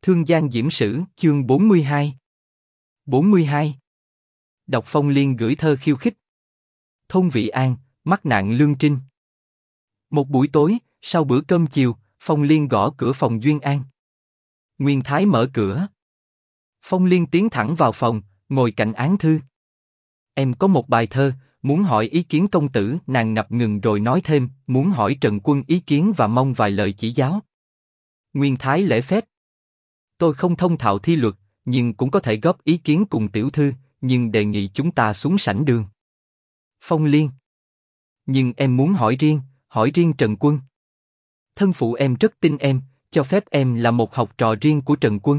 Thương Giang Diễm Sử, chương 42. 42. Đọc Phong Liên gửi thơ khiêu khích. Thôn Vị An, mắc nạn lương trinh. Một buổi tối, sau bữa cơm chiều, Phong Liên gõ cửa phòng Duyên An. Nguyên Thái mở cửa. Phong Liên tiến thẳng vào phòng, ngồi cạnh án thư. Em có một bài thơ, muốn hỏi ý kiến công tử. Nàng ngập ngừng rồi nói thêm, muốn hỏi Trần Quân ý kiến và mong vài lời chỉ giáo. Nguyên Thái lễ phép. Tôi không thông thạo thi luật, nhưng cũng có thể góp ý kiến cùng tiểu thư, nhưng đề nghị chúng ta xuống sảnh đường. Phong Liên. Nhưng em muốn hỏi riêng Trần Quân. Thân phụ em rất tin em, cho phép em là một học trò riêng của Trần Quân.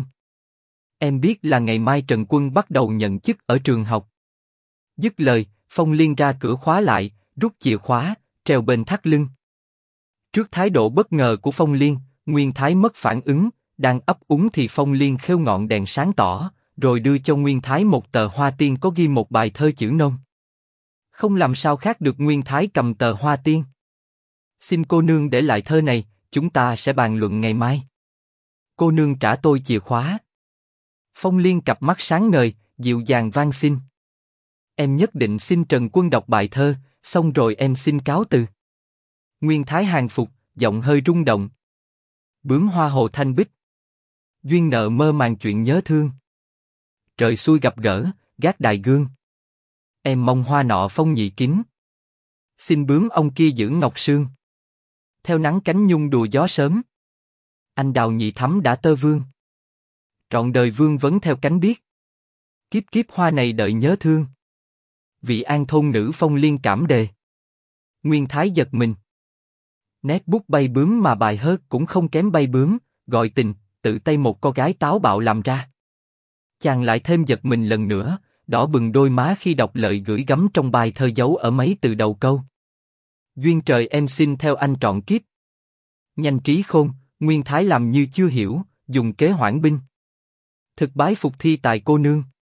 Em biết là ngày mai Trần Quân bắt đầu nhận chức ở trường học. Dứt lời, Phong Liên ra cửa khóa lại, rút chìa khóa, treo bên thắt lưng. Trước thái độ bất ngờ của Phong Liên, Nguyên Thái mất phản ứng, đang ấp úng thì Phong Liên khêu ngọn đèn sáng tỏ, rồi đưa cho Nguyên Thái một tờ hoa tiên có ghi một bài thơ chữ nôm. Không làm sao khác được Nguyên Thái cầm tờ hoa tiên. Xin cô nương để lại thơ này, chúng ta sẽ bàn luận ngày mai. Cô nương trả tôi chìa khóa. Phong Liên cặp mắt sáng ngời, dịu dàng van xin. Em nhất định xin Trần Quân đọc bài thơ, xong rồi em xin cáo từ. Nguyên Thái hàng phục, giọng hơi rung động. Bướm hoa hồ thanh bích. Duyên nợ mơ màng chuyện nhớ thương. Trời xui gặp gỡ, gác đài gương. Em mong hoa nọ phong nhị kính. Xin bướm ông kia giữ ngọc sương. Theo nắng cánh nhung đùa gió sớm. Anh đào nhị thắm đã tơ vương. Trọn đời vương vấn theo cánh biếc. Kiếp kiếp hoa này đợi nhớ thương. Vị An thôn nữ Phong Liên cảm đề. Nguyên Thái giật mình. Nét bút bay bướm mà bài hớt cũng không kém bay bướm, gọi tình, tự tay một cô gái táo bạo làm ra. Chàng lại thêm giật mình lần nữa, đỏ bừng đôi má khi đọc lời gửi gắm trong bài thơ giấu ở mấy từ đầu câu. Duyên trời em xin theo anh trọn kiếp. Nhanh trí khôn, Nguyên Thái làm như chưa hiểu, dùng kế hoãn binh. Thực bái phục thi tài cô nương.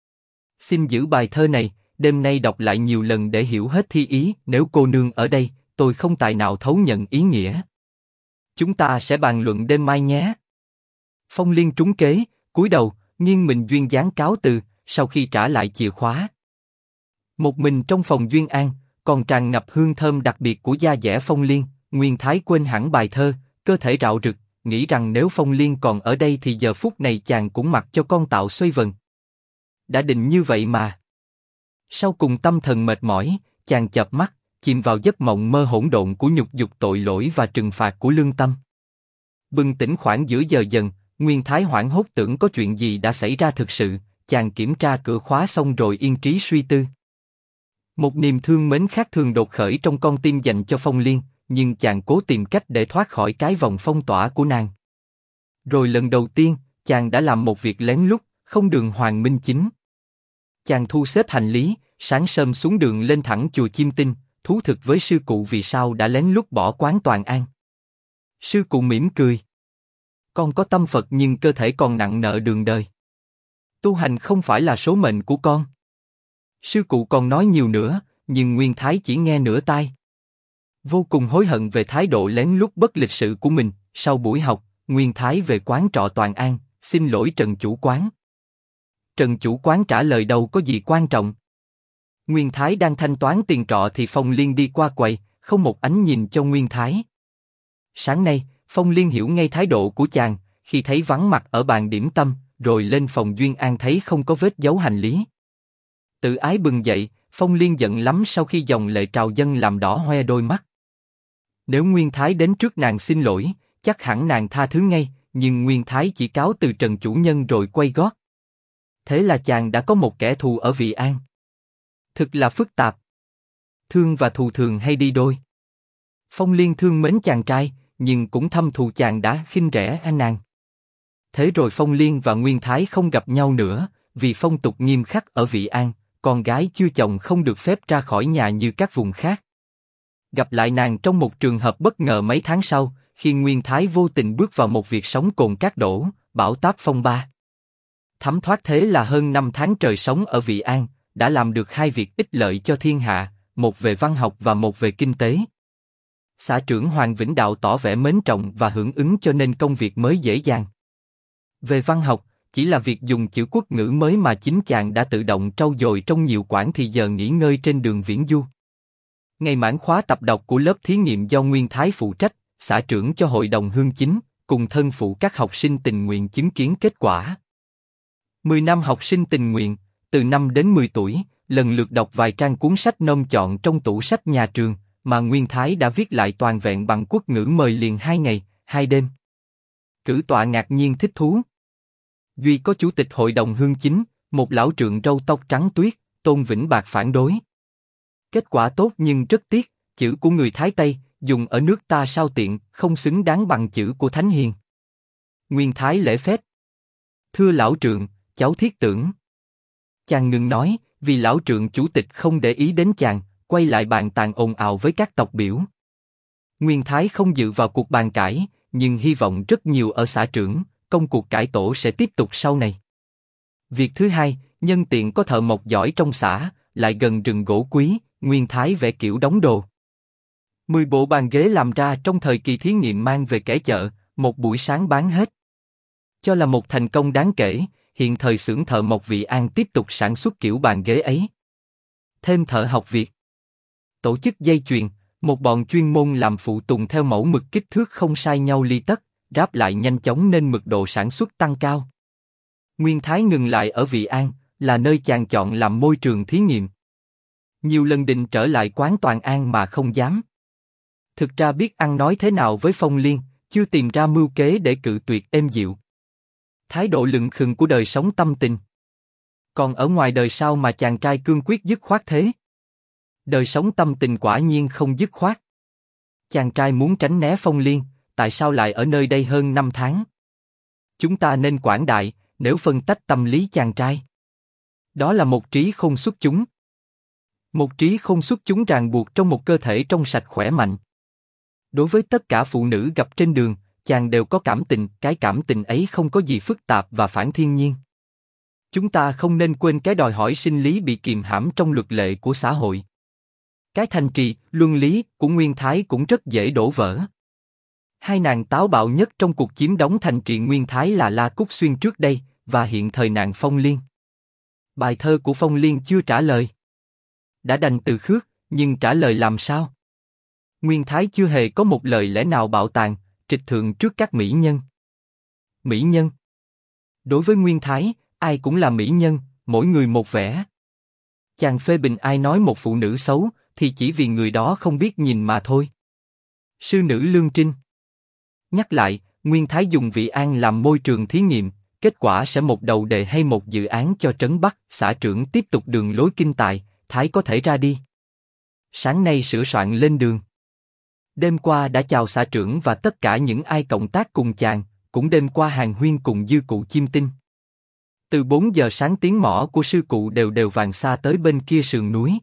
Xin giữ bài thơ này, đêm nay đọc lại nhiều lần để hiểu hết thi ý. Nếu cô nương ở đây, tôi không tài nào thấu nhận ý nghĩa. Chúng ta sẽ bàn luận đêm mai nhé. Phong Liên trúng kế, cúi đầu, nghiêng mình duyên dáng cáo từ. Sau khi trả lại chìa khóa, một mình trong phòng Duyên An, còn tràn ngập hương thơm đặc biệt của da dẻ Phong Liên. Nguyên Thái quên hẳn bài thơ, cơ thể rạo rực, nghĩ rằng nếu Phong Liên còn ở đây thì giờ phút này chàng cũng mặc cho con tạo xoay vần. Đã định như vậy mà. Sau cùng tâm thần mệt mỏi, chàng chợp mắt, chìm vào giấc mộng mơ hỗn độn của nhục dục tội lỗi và trừng phạt của lương tâm. Bừng tỉnh khoảng giữa giờ dần, Nguyên Thái hoảng hốt tưởng có chuyện gì đã xảy ra thực sự. Chàng kiểm tra cửa khóa xong rồi yên trí suy tư. Một niềm thương mến khác thường đột khởi trong con tim dành cho Phong Liên, nhưng chàng cố tìm cách để thoát khỏi cái vòng phong tỏa của nàng. Rồi lần đầu tiên, chàng đã làm một việc lén lút, không đường hoàng minh chính. Chàng thu xếp hành lý, sáng sớm xuống đường lên thẳng chùa Chiêm Tinh, thú thực với sư cụ vì sao đã lén lút bỏ quán Toàn An. Sư cụ mỉm cười. Con có tâm Phật nhưng cơ thể còn nặng nợ đường đời. Tu hành không phải là số mệnh của con. Sư cụ còn nói nhiều nữa, nhưng Nguyên Thái chỉ nghe nửa tai. Vô cùng hối hận về thái độ lén lút bất lịch sự của mình. Sau buổi học, Nguyên Thái về quán trọ Toàn An, xin lỗi Trần chủ quán. Trần chủ quán trả lời đâu có gì quan trọng. Nguyên Thái đang thanh toán tiền trọ thì Phong Liên đi qua quầy, không một ánh nhìn cho Nguyên Thái. Sáng nay, Phong Liên hiểu ngay thái độ của chàng, khi thấy vắng mặt ở bàn điểm tâm. Rồi lên phòng Duyên An thấy không có vết dấu hành lý. Tự ái bừng dậy, Phong Liên giận lắm sau khi dòng lệ trào dâng làm đỏ hoe đôi mắt. Nếu Nguyên Thái đến trước nàng xin lỗi, chắc hẳn nàng tha thứ ngay, nhưng Nguyên Thái chỉ cáo từ Trần chủ nhân rồi quay gót. Thế là chàng đã có một kẻ thù ở Vị An. Thực là phức tạp. Thương và thù thường hay đi đôi. Phong Liên thương mến chàng trai, nhưng cũng thâm thù chàng đã khinh rẻ nàng. Thế rồi Phong Liên và Nguyên Thái không gặp nhau nữa, vì phong tục nghiêm khắc ở Vị An, con gái chưa chồng không được phép ra khỏi nhà như các vùng khác. Gặp lại nàng trong một trường hợp bất ngờ mấy tháng sau, khi Nguyên Thái vô tình bước vào một việc sống cồn cát đổ, bão táp phong ba. Thấm thoát thế là hơn 5 tháng trời sống ở Vị An, đã làm được hai việc ích lợi cho thiên hạ, một về văn học và một về kinh tế. Xã trưởng Hoàng Vĩnh Đạo tỏ vẻ mến trọng và hưởng ứng cho nên công việc mới dễ dàng. Về văn học, chỉ là việc dùng chữ quốc ngữ mới mà chính chàng đã tự động trau dồi trong nhiều quãng thì giờ nghỉ ngơi trên đường viễn du. Ngày mãn khóa tập đọc của lớp thí nghiệm do Nguyên Thái phụ trách, xã trưởng cho hội đồng hương chính, cùng thân phụ các học sinh tình nguyện chứng kiến kết quả. 10 năm học sinh tình nguyện, từ 5 đến 10 tuổi, lần lượt đọc vài trang cuốn sách nôm chọn trong tủ sách nhà trường, mà Nguyên Thái đã viết lại toàn vẹn bằng quốc ngữ mời liền 2 ngày, 2 đêm. Cử tọa ngạc nhiên thích thú. Duy có chủ tịch hội đồng hương chính, một lão trượng râu tóc trắng tuyết, Tôn Vĩnh Bạc phản đối. Kết quả tốt nhưng rất tiếc, chữ của người Thái Tây, dùng ở nước ta sao tiện, không xứng đáng bằng chữ của Thánh Hiền. Nguyên Thái lễ phép. Thưa lão trượng, cháu thiết tưởng. Chàng ngừng nói, vì lão trượng chủ tịch không để ý đến chàng, quay lại bàn tàn ồn ào với các tộc biểu. Nguyên Thái không dự vào cuộc bàn cãi, nhưng hy vọng rất nhiều ở xã trưởng, công cuộc cải tổ sẽ tiếp tục sau này. Việc thứ hai, nhân tiện có thợ mộc giỏi trong xã, lại gần rừng gỗ quý, Nguyên Thái vẽ kiểu đóng đồ. 10 bộ bàn ghế làm ra trong thời kỳ thí nghiệm mang về kẻ chợ, một buổi sáng bán hết. Cho là một thành công đáng kể, hiện thời xưởng thợ mộc Vị An tiếp tục sản xuất kiểu bàn ghế ấy. Thêm thợ học Việt. Tổ chức dây chuyền, một bọn chuyên môn làm phụ tùng theo mẫu mực kích thước không sai nhau ly tất, ráp lại nhanh chóng nên mật độ sản xuất tăng cao. Nguyên Thái ngừng lại ở Vị An, là nơi chàng chọn làm môi trường thí nghiệm. Nhiều lần định trở lại quán Toàn An mà không dám. Thực ra biết ăn nói thế nào với Phong Liên, chưa tìm ra mưu kế để cự tuyệt êm dịu. Thái độ lững khừng của đời sống tâm tình. Còn ở ngoài đời sao mà chàng trai cương quyết dứt khoát thế? Đời sống tâm tình quả nhiên không dứt khoát. Chàng trai muốn tránh né Phong Liên, tại sao lại ở nơi đây hơn 5 tháng? Chúng ta nên quảng đại, nếu phân tách tâm lý chàng trai. Đó là một trí khôn xuất chúng. Một trí khôn xuất chúng ràng buộc trong một cơ thể trong sạch khỏe mạnh. Đối với tất cả phụ nữ gặp trên đường, chàng đều có cảm tình, cái cảm tình ấy không có gì phức tạp và phản thiên nhiên. Chúng ta không nên quên cái đòi hỏi sinh lý bị kìm hãm trong luật lệ của xã hội. Cái thành trì, luân lý của Nguyên Thái cũng rất dễ đổ vỡ. Hai nàng táo bạo nhất trong cuộc chiếm đóng thành trì Nguyên Thái là La Cúc Xuyên trước đây, và hiện thời nàng Phong Liên. Bài thơ của Phong Liên chưa trả lời. Đã đành từ khước, nhưng trả lời làm sao? Nguyên Thái chưa hề có một lời lẽ nào bạo tàn, trịch thượng trước các mỹ nhân. Mỹ nhân. Đối với Nguyên Thái, ai cũng là mỹ nhân, mỗi người một vẻ. Chàng phê bình ai nói một phụ nữ xấu, thì chỉ vì người đó không biết nhìn mà thôi. Sư nữ Lương Trinh. Nhắc lại, Nguyên Thái dùng Vị An làm môi trường thí nghiệm, kết quả sẽ một đầu đề hay một dự án cho Trấn Bắc, xã trưởng tiếp tục đường lối kinh tài, Thái có thể ra đi. Sáng nay sửa soạn lên đường. Đêm qua đã chào xã trưởng và tất cả những ai cộng tác cùng chàng, cũng đêm qua hàng huyên cùng dư cụ Chiêm Tinh. Từ 4 giờ sáng tiếng mõ của sư cụ đều vàng xa tới bên kia sườn núi.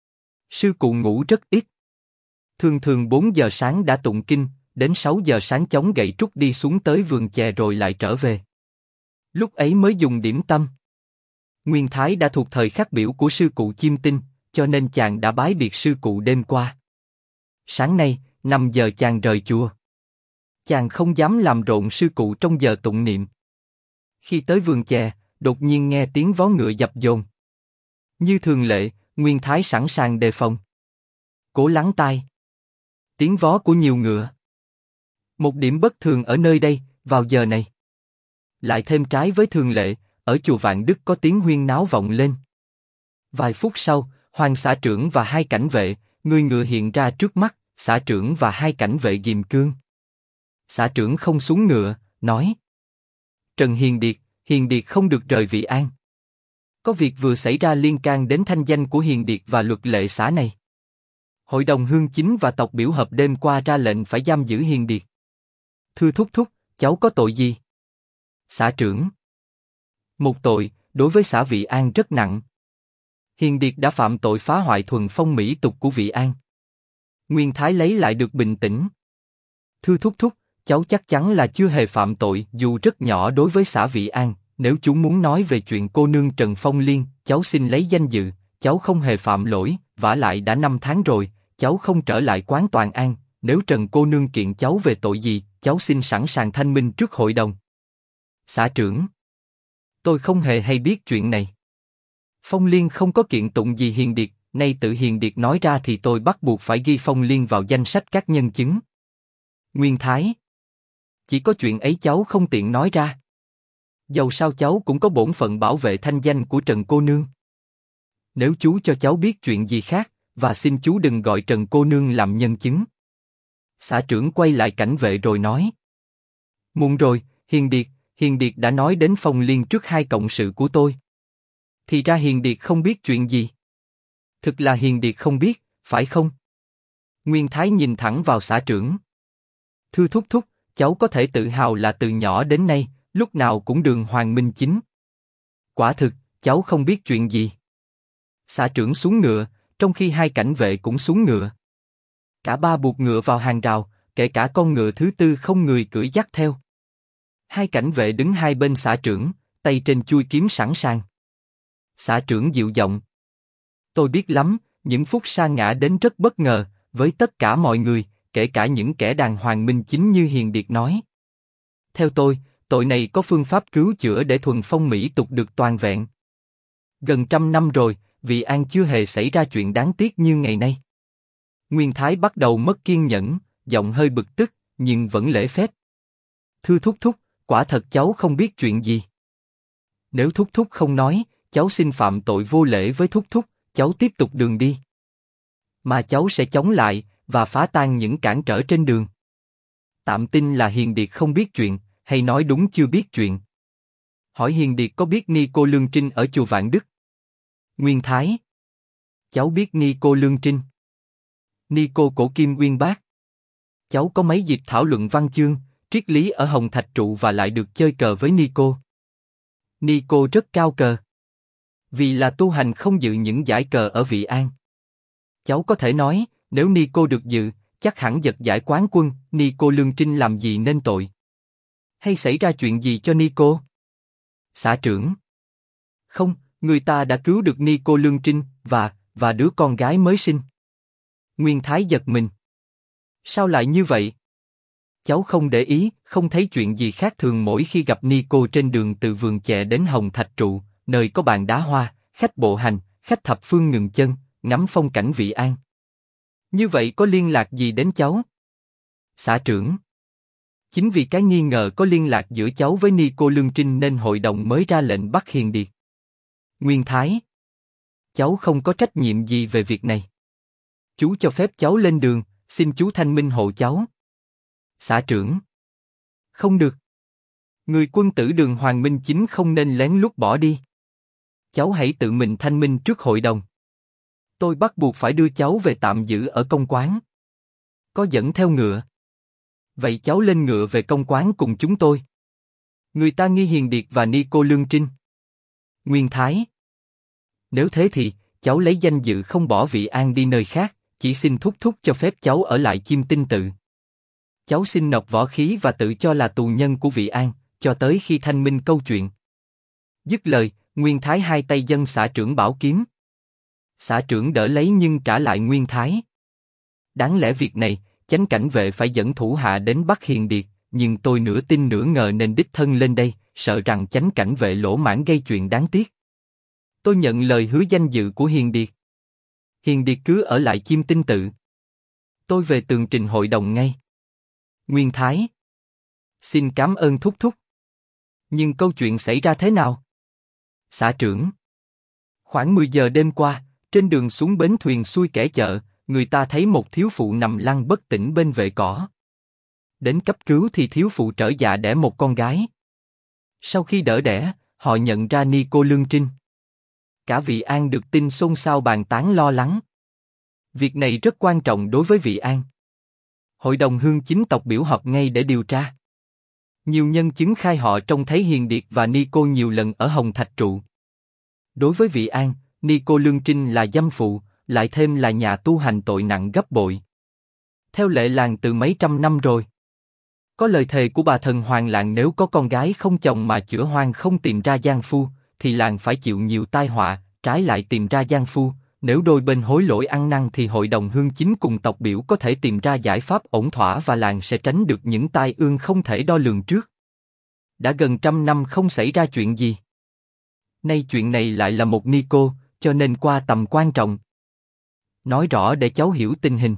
Sư cụ ngủ rất ít. Thường 4 giờ sáng đã tụng kinh, đến 6 giờ sáng chống gậy trúc đi xuống tới vườn chè rồi lại trở về. Lúc ấy mới dùng điểm tâm. Nguyên Thái đã thuộc thời khắc biểu của sư cụ Chiêm Tinh, cho nên chàng đã bái biệt sư cụ đêm qua. Sáng nay, 5 giờ chàng rời chùa. Chàng không dám làm rộn sư cụ trong giờ tụng niệm. Khi tới vườn chè, đột nhiên nghe tiếng vó ngựa dập dồn. Như thường lệ, Nguyên Thái sẵn sàng đề phòng. Cố lắng tai. Tiếng vó của nhiều ngựa. Một điểm bất thường ở nơi đây, vào giờ này. Lại thêm trái với thường lệ, ở chùa Vạn Đức có tiếng huyên náo vọng lên. Vài phút sau, Hoàng xã trưởng và 2 cảnh vệ, người ngựa hiện ra trước mắt, xã trưởng và 2 cảnh vệ ghim cương. Xã trưởng không xuống ngựa, nói: Trần Hiền Điệt không được rời Vị An. Có việc vừa xảy ra liên can đến thanh danh của Hiền Điệt và luật lệ xã này. Hội đồng hương chính và tộc biểu hợp đêm qua ra lệnh phải giam giữ Hiền Điệt. Thưa thúc, cháu có tội gì? Xã trưởng: Một tội, đối với xã Vị An rất nặng. Hiền Điệt đã phạm tội phá hoại thuần phong mỹ tục của Vị An. Nguyên Thái lấy lại được bình tĩnh. Thưa thúc, cháu chắc chắn là chưa hề phạm tội dù rất nhỏ đối với xã Vị An. Nếu chú muốn nói về chuyện cô nương Trần Phong Liên, cháu xin lấy danh dự, cháu không hề phạm lỗi, vả lại đã 5 tháng rồi, cháu không trở lại quán Toàn An. Nếu Trần cô nương kiện cháu về tội gì, cháu xin sẵn sàng thanh minh trước hội đồng. Xã trưởng, tôi không hề hay biết chuyện này. Phong Liên không có kiện tụng gì Hiền Điệt, nay tự Hiền Điệt nói ra thì tôi bắt buộc phải ghi Phong Liên vào danh sách các nhân chứng. Nguyên Thái, chỉ có chuyện ấy cháu không tiện nói ra. Dầu sao cháu cũng có bổn phận bảo vệ thanh danh của Trần cô nương. Nếu chú cho cháu biết chuyện gì khác, và xin chú đừng gọi Trần cô nương làm nhân chứng. Xã trưởng quay lại cảnh vệ rồi nói. Muộn rồi, Hiền Điệt đã nói đến Phong Liên trước hai cộng sự của tôi. Thì ra Hiền Điệt không biết chuyện gì. Thực là Hiền Điệt không biết, phải không? Nguyên Thái nhìn thẳng vào xã trưởng. Thưa thúc thúc, cháu có thể tự hào là từ nhỏ đến nay, lúc nào cũng đường hoàng minh chính. Quả thực, cháu không biết chuyện gì. Xã trưởng xuống ngựa, trong khi hai cảnh vệ cũng xuống ngựa. Cả ba buộc ngựa vào hàng rào, kể cả con ngựa thứ tư không người cưỡi dắt theo. Hai cảnh vệ đứng hai bên xã trưởng, tay trên chuôi kiếm sẵn sàng. Xã trưởng dịu giọng. Tôi biết lắm, những phút sa ngã đến rất bất ngờ, với tất cả mọi người, kể cả những kẻ đàng hoàng minh chính như Hiền Điệt nói. Theo tôi, tội này có phương pháp cứu chữa để thuần phong mỹ tục được toàn vẹn. Gần 100 năm rồi, Vị An chưa hề xảy ra chuyện đáng tiếc như ngày nay. Nguyên Thái bắt đầu mất kiên nhẫn, giọng hơi bực tức, nhưng vẫn lễ phép. Thưa thúc thúc, quả thật cháu không biết chuyện gì. Nếu thúc thúc không nói, cháu xin phạm tội vô lễ với thúc thúc, cháu tiếp tục đường đi. Mà cháu sẽ chống lại, và phá tan những cản trở trên đường. Tạm tin là Hiền Điệt không biết chuyện, hay nói đúng chưa biết chuyện. Hỏi Hiền Điệt có biết Ni cô Lương Trinh ở chùa Vạn Đức? Nguyên Thái. Cháu biết Ni cô Lương Trinh. Ni cô cổ kim uyên bác. Cháu có mấy dịp thảo luận văn chương, triết lý ở Hồng Thạch Trụ và lại được chơi cờ với Ni cô. Ni cô rất cao cờ. Vì là tu hành không dự những giải cờ ở Vị An. Cháu có thể nói, nếu Ni cô được dự, chắc hẳn giật giải quán quân. Ni cô Lương Trinh làm gì nên tội? Hay xảy ra chuyện gì cho Ni cô? Xã trưởng. Không, người ta đã cứu được Ni cô Lương Trinh, và đứa con gái mới sinh. Nguyên Thái giật mình. Sao lại như vậy? Cháu không để ý, không thấy chuyện gì khác thường mỗi khi gặp Ni cô trên đường từ vườn chè đến Hồng Thạch Trụ, nơi có bàn đá hoa, khách bộ hành, khách thập phương ngừng chân, ngắm phong cảnh Vị An. Như vậy có liên lạc gì đến cháu? Xã trưởng. Chính vì cái nghi ngờ có liên lạc giữa cháu với Ni cô Lương Trinh nên hội đồng mới ra lệnh bắt Hiền Điệt. Nguyên Thái. Cháu không có trách nhiệm gì về việc này. Chú cho phép cháu lên đường, xin chú thanh minh hộ cháu. Xã trưởng. Không được. Người quân tử đường Hoàng Minh Chính không nên lén lút bỏ đi. Cháu hãy tự mình thanh minh trước hội đồng. Tôi bắt buộc phải đưa cháu về tạm giữ ở công quán. Có dẫn theo ngựa. Vậy cháu lên ngựa về công quán cùng chúng tôi. Người ta nghi Hiền Điệt và Ni cô Lương Trinh. Nguyên Thái. Nếu thế thì, cháu lấy danh dự không bỏ Vị An đi nơi khác, chỉ xin thúc thúc cho phép cháu ở lại Chiêm Tinh Tự. Cháu xin nộp võ khí và tự cho là tù nhân của Vị An, cho tới khi thanh minh câu chuyện. Dứt lời, Nguyên Thái hai tay dâng xã trưởng bảo kiếm. Xã trưởng đỡ lấy nhưng trả lại Nguyên Thái. Đáng lẽ việc này, chánh cảnh vệ phải dẫn thủ hạ đến bắt Hiền Điệt, nhưng tôi nửa tin nửa ngờ nên đích thân lên đây, sợ rằng chánh cảnh vệ lỗ mãng gây chuyện đáng tiếc. Tôi nhận lời hứa danh dự của Hiền Điệt. Hiền Điệt cứ ở lại Chiêm Tinh Tự. Tôi về tường trình hội đồng ngay. Nguyên Thái. Xin cảm ơn thúc thúc. Nhưng câu chuyện xảy ra thế nào? Xã trưởng. Khoảng 10 giờ đêm qua, trên đường xuống bến thuyền xuôi kẻ chợ, người ta thấy một thiếu phụ nằm lăn bất tỉnh bên vệ cỏ. Đến cấp cứu thì thiếu phụ trở dạ đẻ một con gái. Sau khi đỡ đẻ, họ nhận ra Ni cô Lương Trinh. Cả Vị An được tin xôn xao bàn tán lo lắng. Việc này rất quan trọng đối với Vị An. Hội đồng Hương chính tộc biểu họp ngay để điều tra. Nhiều nhân chứng khai họ trông thấy Hiền Điệt và Ni cô nhiều lần ở Hồng Thạch Trụ. Đối với Vị An, Ni cô Lương Trinh là dâm phụ, lại thêm là nhà tu hành tội nặng gấp bội. Theo lệ làng từ mấy trăm năm rồi. Có lời thề của bà thần Hoàng làng nếu có con gái không chồng mà chữa hoang không tìm ra giang phu, thì làng phải chịu nhiều tai họa, trái lại tìm ra giang phu. Nếu đôi bên hối lỗi ăn năn thì hội đồng Hương chính cùng tộc biểu có thể tìm ra giải pháp ổn thỏa và làng sẽ tránh được những tai ương không thể đo lường trước. Đã gần 100 năm không xảy ra chuyện gì. Nay chuyện này lại là một Nico, cho nên qua tầm quan trọng. Nói rõ để cháu hiểu tình hình.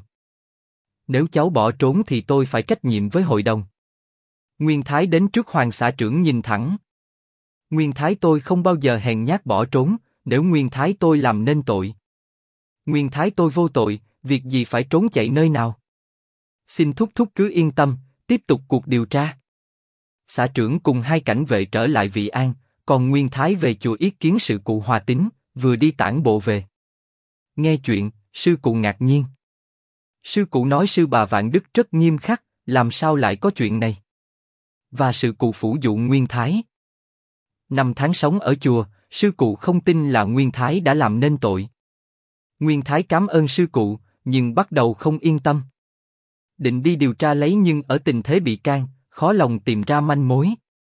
Nếu cháu bỏ trốn thì tôi phải trách nhiệm với hội đồng. Nguyên Thái đến trước Hoàng xã trưởng nhìn thẳng. Nguyên Thái tôi không bao giờ hèn nhát bỏ trốn, nếu Nguyên Thái tôi làm nên tội. Nguyên Thái tôi vô tội, việc gì phải trốn chạy nơi nào. Xin thúc thúc cứ yên tâm, tiếp tục cuộc điều tra. Xã trưởng cùng hai cảnh vệ trở lại Vị An, còn Nguyên Thái về chùa yết kiến sư cụ Hòa Tín, vừa đi tản bộ về. Nghe chuyện, sư cụ ngạc nhiên. Sư cụ nói sư bà Vạn Đức rất nghiêm khắc, làm sao lại có chuyện này? Và sư cụ phủ dụ Nguyên Thái. 5 tháng sống ở chùa, sư cụ không tin là Nguyên Thái đã làm nên tội. Nguyên Thái cảm ơn sư cụ, nhưng bắt đầu không yên tâm. Định đi điều tra lấy nhưng ở tình thế bị can, khó lòng tìm ra manh mối.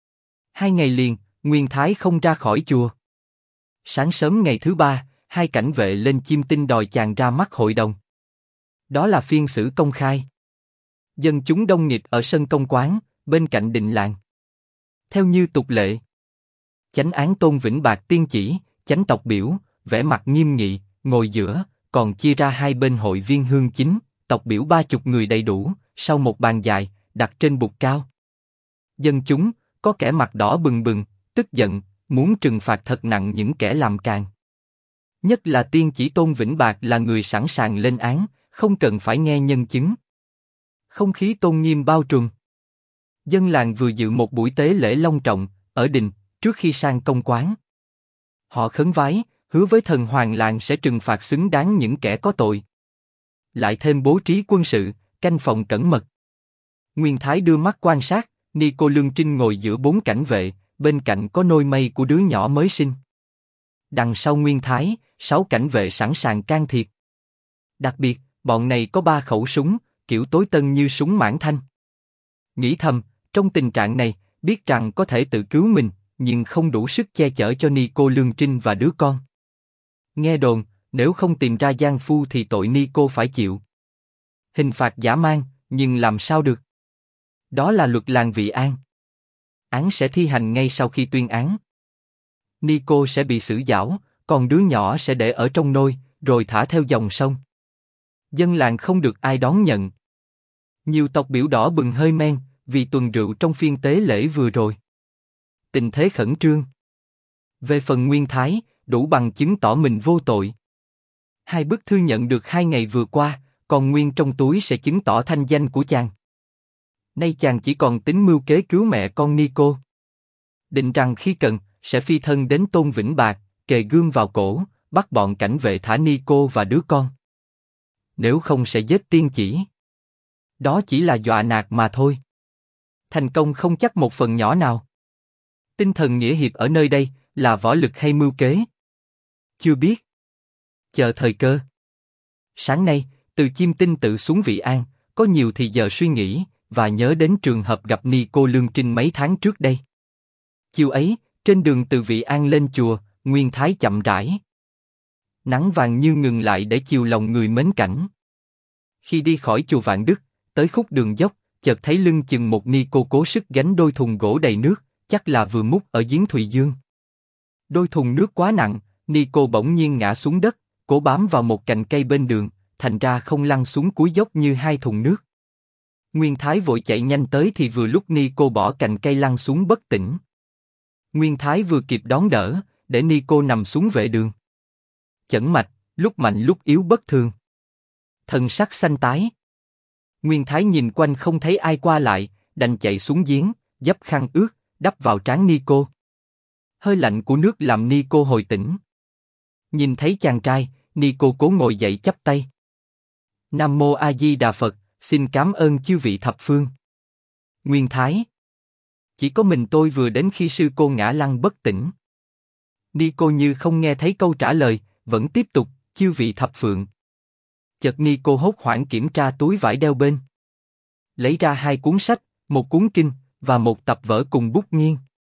2 ngày liền, Nguyên Thái không ra khỏi chùa. Sáng sớm ngày thứ 3, hai cảnh vệ lên chim tinh đòi chàng ra mắt hội đồng. Đó là phiên xử công khai. Dân chúng đông nghịt ở sân công quán, bên cạnh đình làng. Theo như tục lệ, chánh án Tôn Vĩnh Bạc tiên chỉ, chánh tộc biểu, vẻ mặt nghiêm nghị, ngồi giữa, còn chia ra hai bên hội viên hương chính, tộc biểu 30 người đầy đủ, sau một bàn dài, đặt trên bục cao. Dân chúng, có kẻ mặt đỏ bừng bừng, tức giận, muốn trừng phạt thật nặng những kẻ làm càn. Nhất là tiên chỉ Tôn Vĩnh Bạc là người sẵn sàng lên án, không cần phải nghe nhân chứng. Không khí tôn nghiêm bao trùm. Dân làng vừa dự một buổi tế lễ long trọng, ở đình, trước khi sang công quán. Họ khấn vái, hứa với thần hoàng làng sẽ trừng phạt xứng đáng những kẻ có tội. Lại thêm bố trí quân sự, canh phòng cẩn mật. Nguyên Thái đưa mắt quan sát, Nico Lương Trinh ngồi giữa 4 cảnh vệ, bên cạnh có nôi mây của đứa nhỏ mới sinh. Đằng sau Nguyên Thái, 6 cảnh vệ sẵn sàng can thiệp. Đặc biệt, bọn này có 3 khẩu súng, kiểu tối tân như súng mãn thanh. Nghĩ thầm, trong tình trạng này, biết rằng có thể tự cứu mình, nhưng không đủ sức che chở cho Nico Lương Trinh và đứa con. Nghe đồn, nếu không tìm ra giang phu thì tội Nico phải chịu. Hình phạt dã man, nhưng làm sao được? Đó là luật làng Vị An. Án sẽ thi hành ngay sau khi tuyên án. Nico sẽ bị xử giảo, còn đứa nhỏ sẽ để ở trong nôi, rồi thả theo dòng sông. Dân làng không được ai đón nhận. Nhiều tộc biểu đỏ bừng hơi men, vì tuần rượu trong phiên tế lễ vừa rồi. Tình thế khẩn trương. Về phần Nguyên Thái, đủ bằng chứng tỏ mình vô tội. 2 bức thư nhận được 2 ngày vừa qua, còn nguyên trong túi sẽ chứng tỏ thanh danh của chàng. Nay chàng chỉ còn tính mưu kế cứu mẹ con Nico. Định rằng khi cần, sẽ phi thân đến Tôn Vĩnh Bạc, kề gươm vào cổ, bắt bọn cảnh vệ thả Nico và đứa con. Nếu không sẽ giết tiên chỉ. Đó chỉ là dọa nạt mà thôi. Thành công không chắc một phần nhỏ nào. Tinh thần nghĩa hiệp ở nơi đây, là võ lực hay mưu kế? Chưa biết. Chờ thời cơ. Sáng nay, từ Chiêm Tinh tự xuống Vị An, có nhiều thì giờ suy nghĩ, và nhớ đến trường hợp gặp Nico Lương Trinh mấy tháng trước đây. Chiều ấy, trên đường từ Vị An lên chùa, Nguyên Thái chậm rãi. Nắng vàng như ngừng lại để chiều lòng người mến cảnh. Khi đi khỏi chùa Vạn Đức, tới khúc đường dốc, chợt thấy lưng chừng một Nico cố sức gánh đôi thùng gỗ đầy nước, chắc là vừa múc ở giếng Thùy Dương. Đôi thùng nước quá nặng, Nico bỗng nhiên ngã xuống đất, cố bám vào một cành cây bên đường, thành ra không lăn xuống cuối dốc như 2 thùng nước. Nguyên Thái vội chạy nhanh tới thì vừa lúc Nico bỏ cành cây lăn xuống bất tỉnh. Nguyên Thái vừa kịp đón đỡ, để Nico nằm xuống vệ đường. Chẩn mạch, lúc mạnh lúc yếu bất thường. Thần sắc xanh tái. Nguyên Thái nhìn quanh không thấy ai qua lại, đành chạy xuống giếng, dấp khăn ướt, đắp vào trán Nico. Hơi lạnh của nước làm Nico hồi tỉnh. Nhìn thấy chàng trai, Nico cố ngồi dậy chắp tay. Nam Mô A Di Đà Phật, xin cảm ơn chư vị thập phương. Nguyên Thái. Chỉ có mình tôi vừa đến khi sư cô ngã lăn bất tỉnh. Nico như không nghe thấy câu trả lời, vẫn tiếp tục, chư vị thập phượng. Chợt Nico hốt hoảng kiểm tra túi vải đeo bên. Lấy ra 2 cuốn sách, một cuốn kinh, và một tập vở cùng bút nghiêng.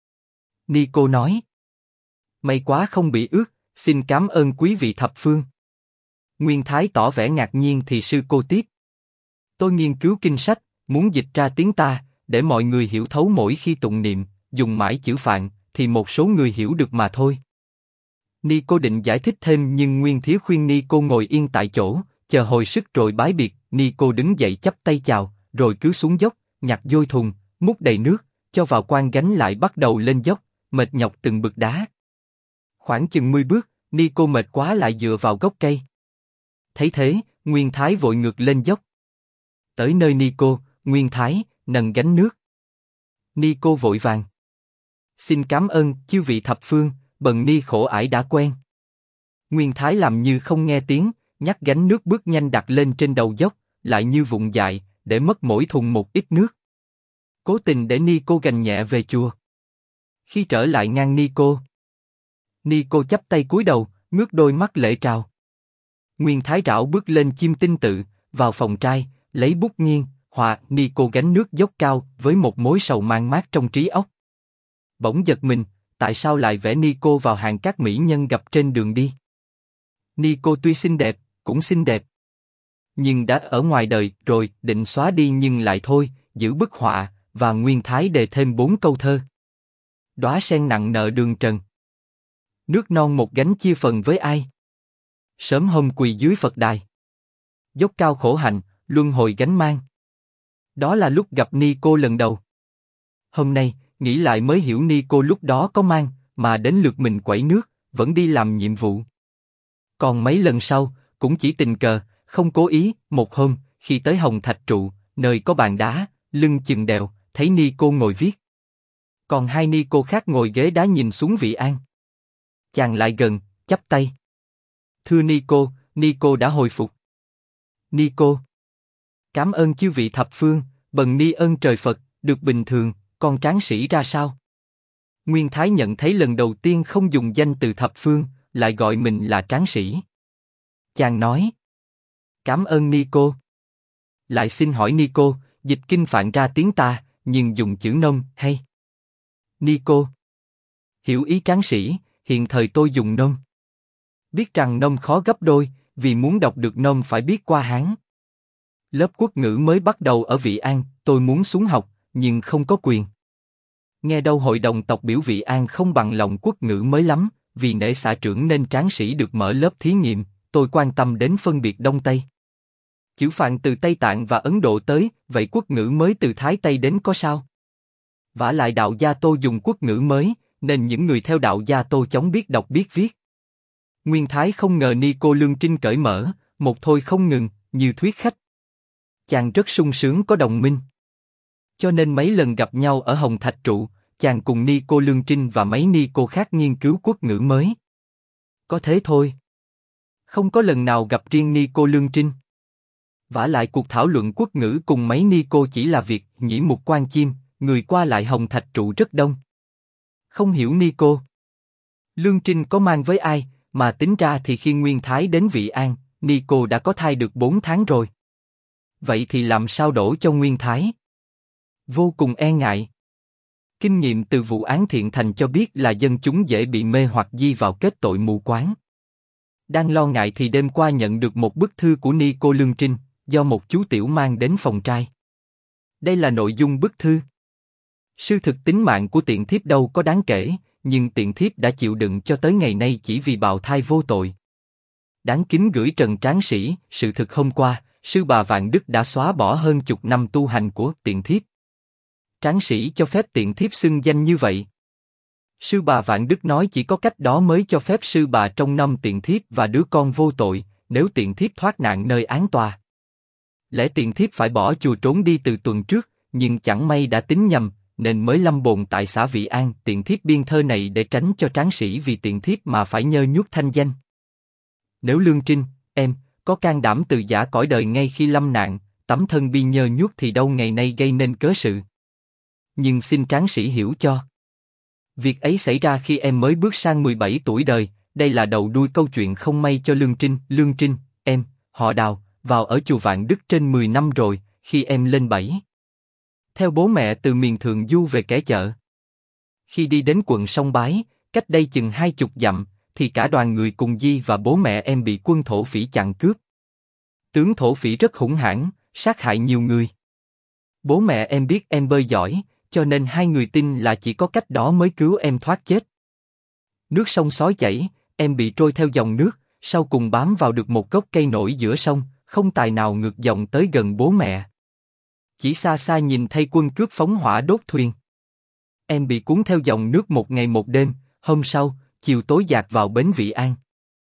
Nico nói. May quá không bị ướt, xin cảm ơn quý vị thập phương. Nguyên Thái tỏ vẻ ngạc nhiên thì sư cô tiếp. Tôi nghiên cứu kinh sách, muốn dịch ra tiếng ta, để mọi người hiểu thấu mỗi khi tụng niệm, dùng mãi chữ Phạn, thì một số người hiểu được mà thôi. Nico định giải thích thêm nhưng Nguyên Thiế khuyên Nico ngồi yên tại chỗ, chờ hồi sức rồi bái biệt. Nico đứng dậy chắp tay chào, rồi cứ xuống dốc, nhặt vôi thùng, múc đầy nước, cho vào quan gánh lại bắt đầu lên dốc, mệt nhọc từng bậc đá. Khoảng chừng 10 bước, Nico mệt quá lại dựa vào gốc cây. Thấy thế, Nguyên Thái vội ngược lên dốc. Tới nơi Nico, Nguyên Thái nâng gánh nước. Nico vội vàng: xin cảm ơn chư vị thập phương, bần ni khổ ải đã quen. Nguyên Thái làm như không nghe tiếng, nhắc gánh nước bước nhanh đặt lên trên đầu dốc, lại như vụng dại, để mất mỗi thùng một ít nước. Cố tình để Nico gành nhẹ về chùa. Khi trở lại ngang Nico chắp tay cúi đầu, ngước đôi mắt lệ trào. Nguyên Thái rảo bước lên chim tinh tự, vào phòng trai, lấy bút nghiêng, họa Nico gánh nước dốc cao với một mối sầu mang mát trong trí óc. Bỗng giật mình, tại sao lại vẽ Nico vào hàng các mỹ nhân gặp trên đường đi? Nico tuy xinh đẹp, cũng xinh đẹp, nhưng đã ở ngoài đời rồi, định xóa đi nhưng lại thôi, giữ bức họa, và Nguyên Thái đề thêm 4 câu thơ. Đóa sen nặng nợ đường trần, nước non một gánh chia phần với ai? Sớm hôm quỳ dưới Phật đài, dốc cao khổ hạnh, luân hồi gánh mang. Đó là lúc gặp Nico lần đầu. Hôm nay, nghĩ lại mới hiểu Nico lúc đó có mang, mà đến lượt mình quẩy nước, vẫn đi làm nhiệm vụ. Còn mấy lần sau, cũng chỉ tình cờ, không cố ý. Một hôm, khi tới Hồng Thạch Trụ, nơi có bàn đá, lưng chừng đèo, thấy Nico ngồi viết. Còn hai Nico khác ngồi ghế đá nhìn xuống vị An. Chàng lại gần, chắp tay. Thưa Nico, Nico đã hồi phục. Nico: cảm ơn chư vị thập phương, bần ni ơn trời Phật, được bình thường, con tráng sĩ ra sao? Nguyên Thái nhận thấy lần đầu tiên không dùng danh từ thập phương, lại gọi mình là tráng sĩ. Chàng nói: cảm ơn Nico. Lại xin hỏi Nico, dịch kinh Phạn ra tiếng ta, nhưng dùng chữ nôm hay? Nico: hiểu ý tráng sĩ, hiện thời tôi dùng nôm. Biết rằng nôm khó gấp đôi, vì muốn đọc được nôm phải biết qua Hán. Lớp quốc ngữ mới bắt đầu ở Vị An, tôi muốn xuống học, nhưng không có quyền. Nghe đâu hội đồng tộc biểu Vị An không bằng lòng quốc ngữ mới lắm, vì nể xã trưởng nên tráng sĩ được mở lớp thí nghiệm. Tôi quan tâm đến phân biệt Đông Tây. Chữ Phạn từ Tây Tạng và Ấn Độ tới, vậy quốc ngữ mới từ Thái Tây đến có sao? Vả lại đạo gia Tô dùng quốc ngữ mới, nên những người theo đạo gia Tô chóng biết đọc biết viết. Nguyên Thái không ngờ Nico lương trinh cởi mở, một thôi không ngừng, như thuyết khách. Chàng rất sung sướng có đồng minh. Cho nên mấy lần gặp nhau ở Hồng Thạch Trụ, chàng cùng Nico lương trinh và mấy Nico khác nghiên cứu quốc ngữ mới. Có thế thôi. Không có lần nào gặp riêng Nico lương trinh. Vả lại cuộc thảo luận quốc ngữ cùng mấy Nico chỉ là việc nhĩ mục quan chim, người qua lại Hồng Thạch Trụ rất đông. Không hiểu Nico lương trinh có mang với ai, mà tính ra thì khi Nguyên Thái đến Vị An, Nico đã có thai được 4 tháng rồi. Vậy thì làm sao đổ cho Nguyên Thái? Vô cùng e ngại. Kinh nghiệm từ vụ án Thiện Thành cho biết là dân chúng dễ bị mê hoặc di vào kết tội mù quáng. Đang lo ngại thì đêm qua nhận được một bức thư của Nico lương trinh, do một chú tiểu mang đến phòng trai. Đây là nội dung bức thư. Sự thực tính mạng của tiện thiếp đâu có đáng kể, nhưng tiện thiếp đã chịu đựng cho tới ngày nay chỉ vì bào thai vô tội. Đáng kính gửi Trần tráng sĩ, sự thực hôm qua, sư bà Vạn Đức đã xóa bỏ hơn chục năm tu hành của tiện thiếp. Tráng sĩ cho phép tiện thiếp xưng danh như vậy. Sư bà Vạn Đức nói chỉ có cách đó mới cho phép sư bà trông nom tiện thiếp và đứa con vô tội, nếu tiện thiếp thoát nạn nơi án tòa. Lẽ tiện thiếp phải bỏ chùa trốn đi từ tuần trước, nhưng chẳng may đã tính nhầm, nên mới lâm bồn tại xã Vị An. Tiện thiếp biên thơ này để tránh cho tráng sĩ vì tiện thiếp mà phải nhơ nhuốc thanh danh. Nếu lương trinh, em, có can đảm từ giã cõi đời ngay khi lâm nạn, tấm thân bi nhơ nhuốc thì đâu ngày nay gây nên cớ sự. Nhưng xin tráng sĩ hiểu cho. Việc ấy xảy ra khi em mới bước sang 17 tuổi đời, đây là đầu đuôi câu chuyện không may cho lương trinh. Lương trinh, em, họ Đào, vào ở chùa Vạn Đức trên 10 năm rồi, khi em lên 7. Theo bố mẹ từ miền Thượng Du về Kẻ Chợ. Khi đi đến quận Sông Bái, cách đây chừng 20 dặm, thì cả đoàn người cùng Di và bố mẹ em bị quân thổ phỉ chặn cướp. Tướng thổ phỉ rất hung hãn, sát hại nhiều người. Bố mẹ em biết em bơi giỏi, cho nên hai người tin là chỉ có cách đó mới cứu em thoát chết. Nước sông xối chảy, em bị trôi theo dòng nước, sau cùng bám vào được một gốc cây nổi giữa sông, không tài nào ngược dòng tới gần bố mẹ. Chỉ xa xa nhìn thấy quân cướp phóng hỏa đốt thuyền. Em bị cuốn theo dòng nước một ngày một đêm, hôm sau, chiều tối dạt vào bến Vị An.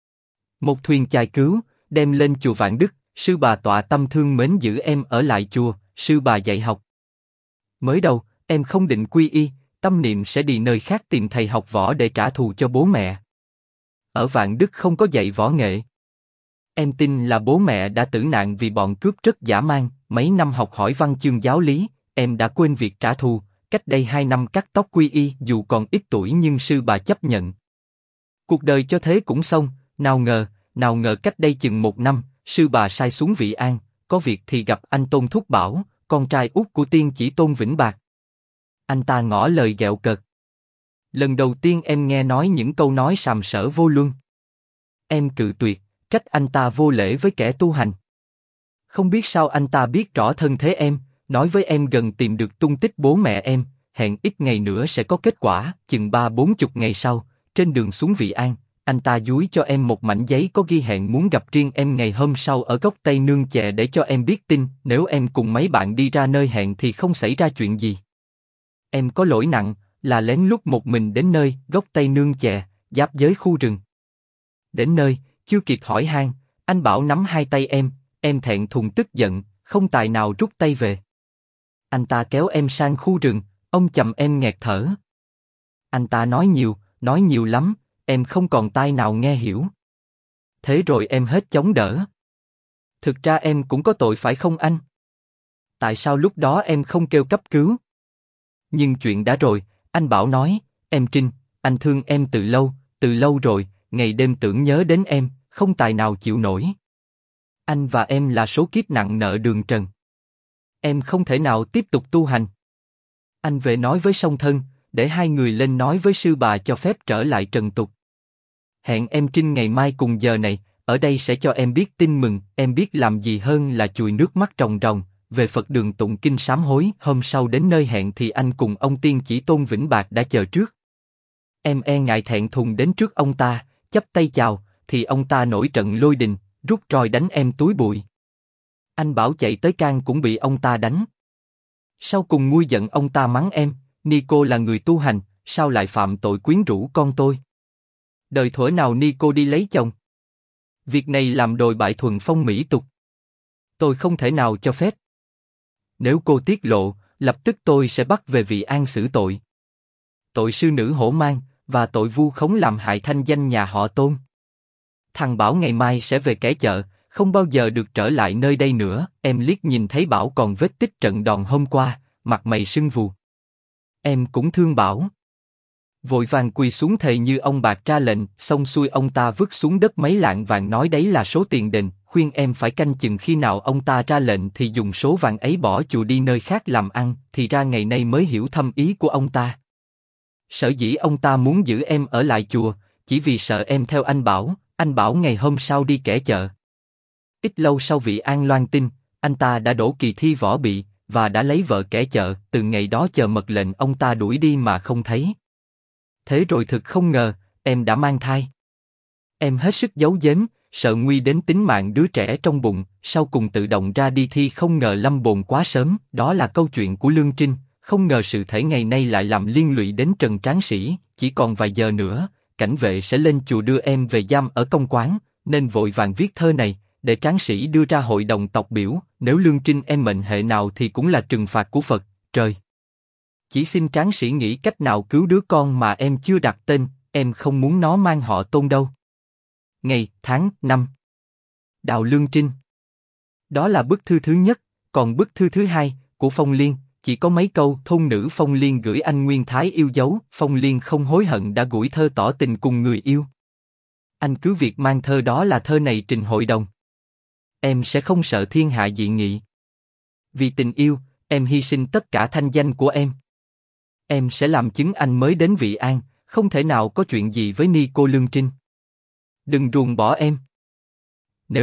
Một thuyền chài cứu, đem lên chùa Vạn Đức, sư bà tọa tâm thương mến giữ em ở lại chùa, sư bà dạy học. Mới đầu, em không định quy y, tâm niệm sẽ đi nơi khác tìm thầy học võ để trả thù cho bố mẹ. Ở Vạn Đức không có dạy võ nghệ. Em tin là bố mẹ đã tử nạn vì bọn cướp rất dã man, mấy năm học hỏi văn chương giáo lý, em đã quên việc trả thù, cách đây 2 năm cắt tóc quy y dù còn ít tuổi nhưng sư bà chấp nhận. Cuộc đời cho thế cũng xong, nào ngờ cách đây chừng 1 năm, sư bà sai xuống Vị An, có việc thì gặp anh Tôn Thúc Bảo, con trai út của tiên chỉ Tôn Vĩnh Bạc. Anh ta ngỏ lời ghẹo cợt. Lần đầu tiên em nghe nói những câu nói sàm sỡ vô luân. Em cự tuyệt, trách anh ta vô lễ với kẻ tu hành. Không biết sao anh ta biết rõ thân thế em, nói với em gần tìm được tung tích bố mẹ em, hẹn ít ngày nữa sẽ có kết quả. Chừng 30-40 ngày sau, trên đường xuống Vị An, anh ta dúi cho em một mảnh giấy có ghi hẹn muốn gặp riêng em ngày hôm sau ở gốc Tây Nương Chè để cho em biết tin, nếu em cùng mấy bạn đi ra nơi hẹn thì không xảy ra chuyện gì. Em có lỗi nặng, là lén lút một mình đến nơi gốc Tây Nương Chè, giáp giới khu rừng. Đến nơi, chưa kịp hỏi han, anh Bảo nắm hai tay em thẹn thùng tức giận, không tài nào rút tay về. Anh ta kéo em sang khu rừng, ông chầm em nghẹt thở. Anh ta nói nhiều lắm, em không còn tai nào nghe hiểu. Thế rồi em hết chống đỡ. Thực ra em cũng có tội phải không anh? Tại sao lúc đó em không kêu cấp cứu? Nhưng chuyện đã rồi, anh Bảo nói, em Trinh, anh thương em từ lâu rồi, ngày đêm tưởng nhớ đến em, không tài nào chịu nổi. Anh và em là số kiếp nặng nợ đường trần. Em không thể nào tiếp tục tu hành. Anh về nói với song thân, để hai người lên nói với sư bà cho phép trở lại trần tục. Hẹn em Trinh ngày mai cùng giờ này, ở đây sẽ cho em biết tin mừng, em biết làm gì hơn là chùi nước mắt ròng ròng, về Phật đường tụng kinh sám hối. Hôm sau đến nơi hẹn thì anh cùng ông tiên chỉ Tôn Vĩnh Bạc đã chờ trước. Em e ngại thẹn thùng đến trước ông ta, chắp tay chào, thì ông ta nổi trận lôi đình, rút roi đánh em túi bụi. Anh Bảo chạy tới can cũng bị ông ta đánh. Sau cùng nguôi giận ông ta mắng em, Nico là người tu hành, sao lại phạm tội quyến rũ con tôi? Đời thuở nào Nico đi lấy chồng? Việc này làm đồi bại thuần phong mỹ tục. Tôi không thể nào cho phép. Nếu cô tiết lộ, lập tức tôi sẽ bắt về Vị An xử tội. Tội sư nữ hổ mang, và tội vu khống làm hại thanh danh nhà họ Tôn. Thằng Bảo ngày mai sẽ về kẻ chợ, không bao giờ được trở lại nơi đây nữa. Em liếc nhìn thấy Bảo còn vết tích trận đòn hôm qua, mặt mày sưng vù. Em cũng thương Bảo. Vội vàng quỳ xuống thề như ông Bạc ra lệnh, xong xuôi ông ta vứt xuống đất mấy lạng vàng nói đấy là số tiền đền, khuyên em phải canh chừng khi nào ông ta ra lệnh thì dùng số vàng ấy bỏ chùa đi nơi khác làm ăn, thì ra ngày nay mới hiểu thâm ý của ông ta. Sở dĩ ông ta muốn giữ em ở lại chùa, chỉ vì sợ em theo anh Bảo ngày hôm sau đi kẻ chợ. Ít lâu sau Vị An loan tin, anh ta đã đỗ kỳ thi võ bị, và đã lấy vợ kẻ chợ, từ ngày đó chờ mật lệnh ông ta đuổi đi mà không thấy. Thế rồi thực không ngờ, em đã mang thai. Em hết sức giấu giếm, sợ nguy đến tính mạng đứa trẻ trong bụng, sau cùng tự động ra đi thi không ngờ lâm bồn quá sớm. Đó là câu chuyện của Lương Trinh, không ngờ sự thể ngày nay lại làm liên lụy đến Trần Tráng Sĩ. Chỉ còn vài giờ nữa, cảnh vệ sẽ lên chùa đưa em về giam ở công quán, nên vội vàng viết thơ này, để Tráng Sĩ đưa ra hội đồng tộc biểu. Nếu Lương Trinh em mệnh hệ nào thì cũng là trừng phạt của Phật, trời. Chỉ xin Tráng Sĩ nghĩ cách nào cứu đứa con mà em chưa đặt tên, em không muốn nó mang họ Tôn đâu. Ngày, tháng, năm. Đào Lương Trinh. Đó là bức thư thứ nhất, còn bức thư thứ hai, của Phong Liên, chỉ có mấy câu thôn nữ Phong Liên gửi anh Nguyên Thái yêu dấu. Phong Liên không hối hận đã gửi thơ tỏ tình cùng người yêu. Anh cứ việc mang thơ đó là thơ này trình hội đồng. Em sẽ không sợ thiên hạ dị nghị. Vì tình yêu, em hy sinh tất cả thanh danh của em. Em sẽ làm chứng anh mới đến Vị An, không thể nào có chuyện gì với Nico Lương Trinh. Đừng ruồng bỏ em.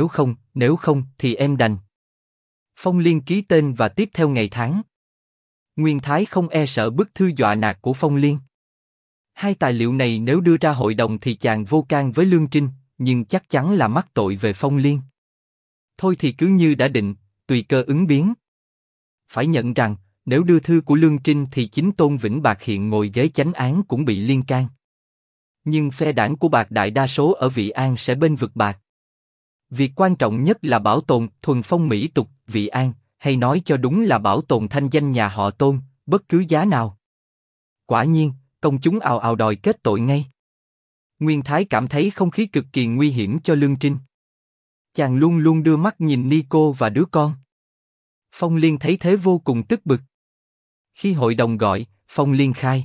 Nếu không thì em đành. Phong Liên ký tên và tiếp theo ngày tháng. Nguyên Thái không e sợ bức thư dọa nạt của Phong Liên. Hai tài liệu này nếu đưa ra hội đồng thì chàng vô can với Lương Trinh, nhưng chắc chắn là mắc tội về Phong Liên. Thôi thì cứ như đã định, tùy cơ ứng biến. Phải nhận rằng, nếu đưa thư của Lương Trinh thì chính Tôn Vĩnh Bạc hiện ngồi ghế chánh án cũng bị liên can. Nhưng phe đảng của Bạc đại đa số ở Vị An sẽ bên vực Bạc. Việc quan trọng nhất là bảo tồn thuần phong mỹ tục Vị An, hay nói cho đúng là bảo tồn thanh danh nhà họ Tôn, bất cứ giá nào. Quả nhiên, công chúng ào ào đòi kết tội ngay. Nguyên Thái cảm thấy không khí cực kỳ nguy hiểm cho Lương Trinh. Chàng luôn luôn đưa mắt nhìn Nico và đứa con. Phong Liên thấy thế vô cùng tức bực. Khi hội đồng gọi, Phong Liên khai: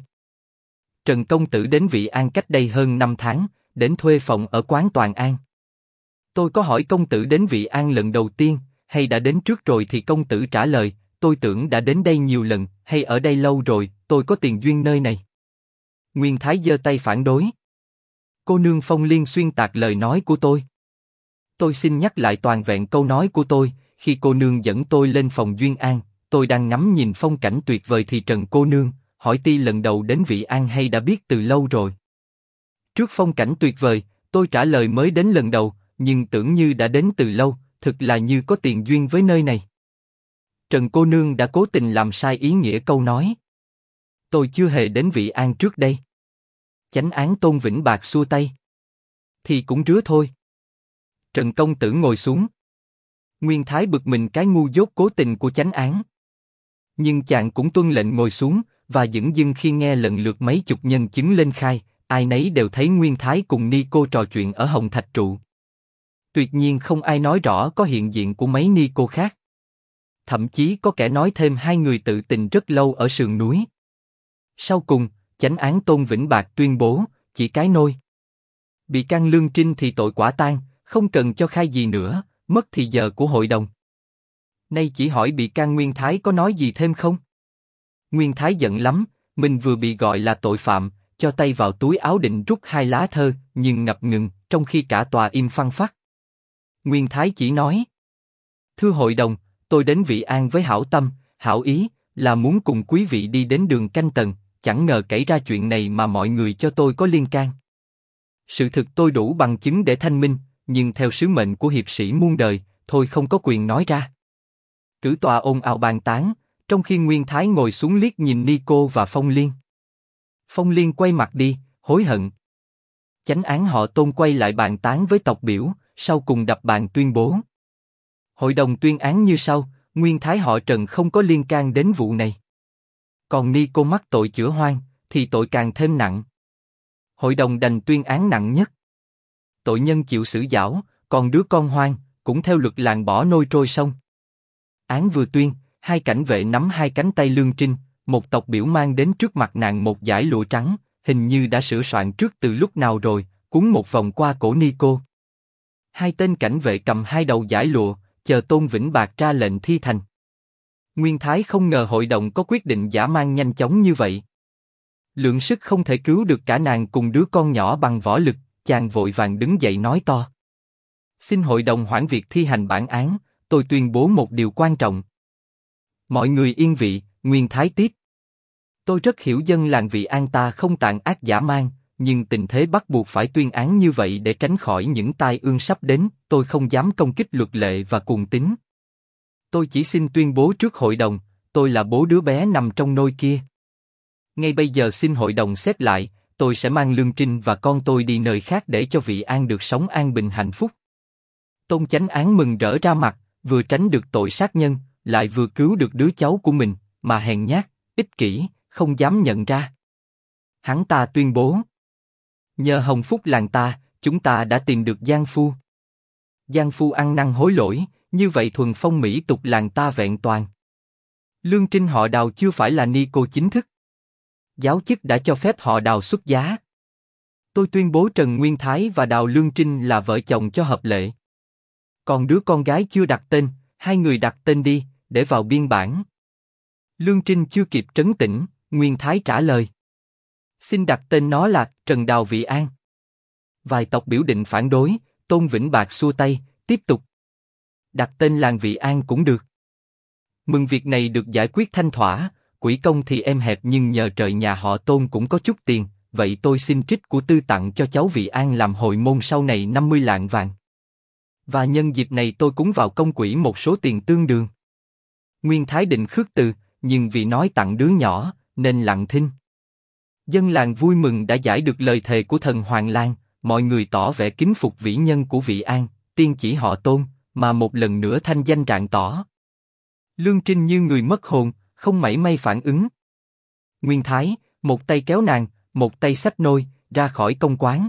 Trần công tử đến Vị An cách đây hơn 5 tháng, đến thuê phòng ở quán Toàn An. Tôi có hỏi công tử đến Vị An lần đầu tiên, hay đã đến trước rồi thì công tử trả lời, tôi tưởng đã đến đây nhiều lần, hay ở đây lâu rồi, tôi có tiền duyên nơi này. Nguyên Thái giơ tay phản đối. Cô nương Phong Liên xuyên tạc lời nói của tôi. Tôi xin nhắc lại toàn vẹn câu nói của tôi, khi cô nương dẫn tôi lên phòng Duyên An, tôi đang ngắm nhìn phong cảnh tuyệt vời thì Trần cô nương, hỏi ti lần đầu đến Vị An hay đã biết từ lâu rồi. Trước phong cảnh tuyệt vời, tôi trả lời mới đến lần đầu, nhưng tưởng như đã đến từ lâu, thực là như có tiền duyên với nơi này. Trần cô nương đã cố tình làm sai ý nghĩa câu nói. Tôi chưa hề đến Vị An trước đây. Chánh án Tôn Vĩnh Bạc xua tay. Thì cũng rứa thôi. Trần công tử ngồi xuống. Nguyên Thái bực mình cái ngu dốt cố tình của chánh án. Nhưng chàng cũng tuân lệnh ngồi xuống, và dửng dưng khi nghe lần lượt mấy chục nhân chứng lên khai, ai nấy đều thấy Nguyên Thái cùng Nico trò chuyện ở Hồng Thạch Trụ. Tuyệt nhiên không ai nói rõ có hiện diện của mấy Nico khác. Thậm chí có kẻ nói thêm hai người tự tình rất lâu ở sườn núi. Sau cùng, chánh án Tôn Vĩnh Bạc tuyên bố, chỉ cái nôi. Bị can Lương Trinh thì tội quả tang, không cần cho khai gì nữa, mất thì giờ của hội đồng. Nay chỉ hỏi bị can Nguyên Thái có nói gì thêm không? Nguyên Thái giận lắm, mình vừa bị gọi là tội phạm, cho tay vào túi áo định rút hai lá thơ, nhưng ngập ngừng, trong khi cả tòa im phăng phắc. Nguyên Thái chỉ nói: Thưa hội đồng, tôi đến Vị An với hảo tâm, hảo ý, là muốn cùng quý vị đi đến đường Canh Tần, chẳng ngờ kể ra chuyện này mà mọi người cho tôi có liên can. Sự thực tôi đủ bằng chứng để thanh minh, nhưng theo sứ mệnh của hiệp sĩ muôn đời, thôi không có quyền nói ra. Cử tòa ồn ào bàn tán, trong khi Nguyên Thái ngồi xuống liếc nhìn Nico và Phong Liên. Phong Liên quay mặt đi, hối hận. Chánh án họ Tôn quay lại bàn tán với tộc biểu, sau cùng đập bàn tuyên bố. Hội đồng tuyên án như sau: Nguyên Thái họ Trần không có liên can đến vụ này. Còn Nico mắc tội chữa hoang, thì tội càng thêm nặng. Hội đồng đành tuyên án nặng nhất. Tội nhân chịu xử giảo, còn đứa con hoang, cũng theo luật làng bỏ nôi trôi sông. Án vừa tuyên, hai cảnh vệ nắm hai cánh tay Lương Trinh, một tộc biểu mang đến trước mặt nàng một dải lụa trắng, hình như đã sửa soạn trước từ lúc nào rồi, cuốn một vòng qua cổ Nico. Hai tên cảnh vệ cầm hai đầu dải lụa, chờ Tôn Vĩnh Bạc ra lệnh thi thành. Nguyên Thái không ngờ hội đồng có quyết định dã man nhanh chóng như vậy. Lượng sức không thể cứu được cả nàng cùng đứa con nhỏ bằng võ lực, chàng vội vàng đứng dậy nói to: Xin hội đồng hoãn việc thi hành bản án, tôi tuyên bố một điều quan trọng. Mọi người yên vị, Nguyên Thái tiếp. Tôi rất hiểu dân làng Vị An ta không tàn ác dã man, nhưng tình thế bắt buộc phải tuyên án như vậy để tránh khỏi những tai ương sắp đến, tôi không dám công kích luật lệ và cuồng tín. Tôi chỉ xin tuyên bố trước hội đồng, tôi là bố đứa bé nằm trong nôi kia. Ngay bây giờ xin hội đồng xét lại, tôi sẽ mang Lương Trinh và con tôi đi nơi khác để cho Vị An được sống an bình hạnh phúc. Tôn chánh án mừng rỡ ra mặt, vừa tránh được tội sát nhân, lại vừa cứu được đứa cháu của mình, mà hèn nhát, ích kỷ, không dám nhận ra. Hắn ta tuyên bố: Nhờ hồng phúc làng ta, chúng ta đã tìm được Giang Phu. Giang Phu ăn năn hối lỗi, như vậy thuần phong mỹ tục làng ta vẹn toàn. Lương Trinh họ Đào chưa phải là Nico chính thức. Giáo chức đã cho phép họ Đào xuất giá. Tôi tuyên bố Trần Nguyên Thái và Đào Lương Trinh là vợ chồng cho hợp lệ. Còn đứa con gái chưa đặt tên, hai người đặt tên đi, để vào biên bản. Lương Trinh chưa kịp trấn tĩnh, Nguyên Thái trả lời: Xin đặt tên nó là Trần Đào Vị An. Vài tộc biểu định phản đối, Tôn Vĩnh Bạc xua tay, tiếp tục. Đặt tên làng Vị An cũng được. Mừng việc này được giải quyết thanh thỏa, quỹ công thì em hẹp nhưng nhờ trời nhà họ Tôn cũng có chút tiền, vậy tôi xin trích của tư tặng cho cháu Vị An làm hồi môn sau này 50 lạng vàng. Và nhân dịp này tôi cúng vào công quỹ một số tiền tương đương. Nguyên Thái định khước từ, nhưng vì nói tặng đứa nhỏ, nên lặng thinh. Dân làng vui mừng đã giải được lời thề của thần Hoàng Lan, mọi người tỏ vẻ kính phục vĩ nhân của Vị An, tiên chỉ họ Tôn, mà một lần nữa thanh danh rạng tỏ. Lương Trinh như người mất hồn, không mảy may phản ứng. Nguyên Thái, một tay kéo nàng, một tay xách nôi, ra khỏi công quán.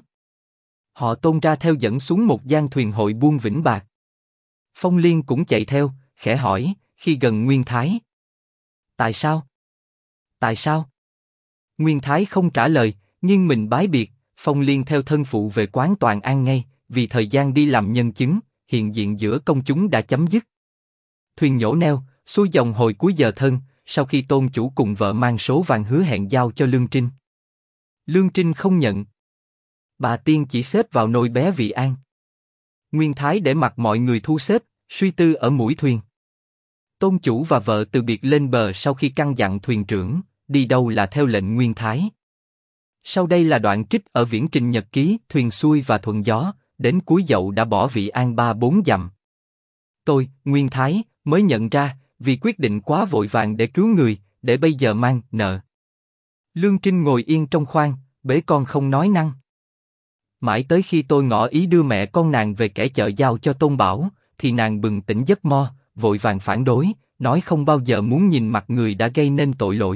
Họ Tôn ra theo dẫn xuống một gian thuyền hội buôn Vĩnh Bạc. Phong Liên cũng chạy theo, khẽ hỏi, khi gần Nguyên Thái. Tại sao? Tại sao? Nguyên Thái không trả lời, nhưng mình bái biệt, Phong Liên theo thân phụ về quán Toàn An ngay, vì thời gian đi làm nhân chứng, hiện diện giữa công chúng đã chấm dứt. Thuyền nhổ neo, xuôi dòng hồi cuối giờ thân, sau khi Tôn chủ cùng vợ mang số vàng hứa hẹn giao cho Lương Trinh. Lương Trinh không nhận. Bà tiên chỉ xếp vào nôi bé Vị An. Nguyên Thái để mặc mọi người thu xếp, suy tư ở mũi thuyền. Tôn chủ và vợ từ biệt lên bờ sau khi căn dặn thuyền trưởng, đi đâu là theo lệnh Nguyên Thái. Sau đây là đoạn trích ở viễn trình nhật ký, thuyền xuôi và thuận gió, đến cuối dậu đã bỏ Vị An 3-4 dặm. Tôi, Nguyên Thái, mới nhận ra, vì quyết định quá vội vàng để cứu người, để bây giờ mang nợ. Lương Trinh ngồi yên trong khoang, bế con không nói năng. Mãi tới khi tôi ngỏ ý đưa mẹ con nàng về kẻ chợ giao cho Tôn Bảo, thì nàng bừng tỉnh giấc mo, vội vàng phản đối, nói không bao giờ muốn nhìn mặt người đã gây nên tội lỗi.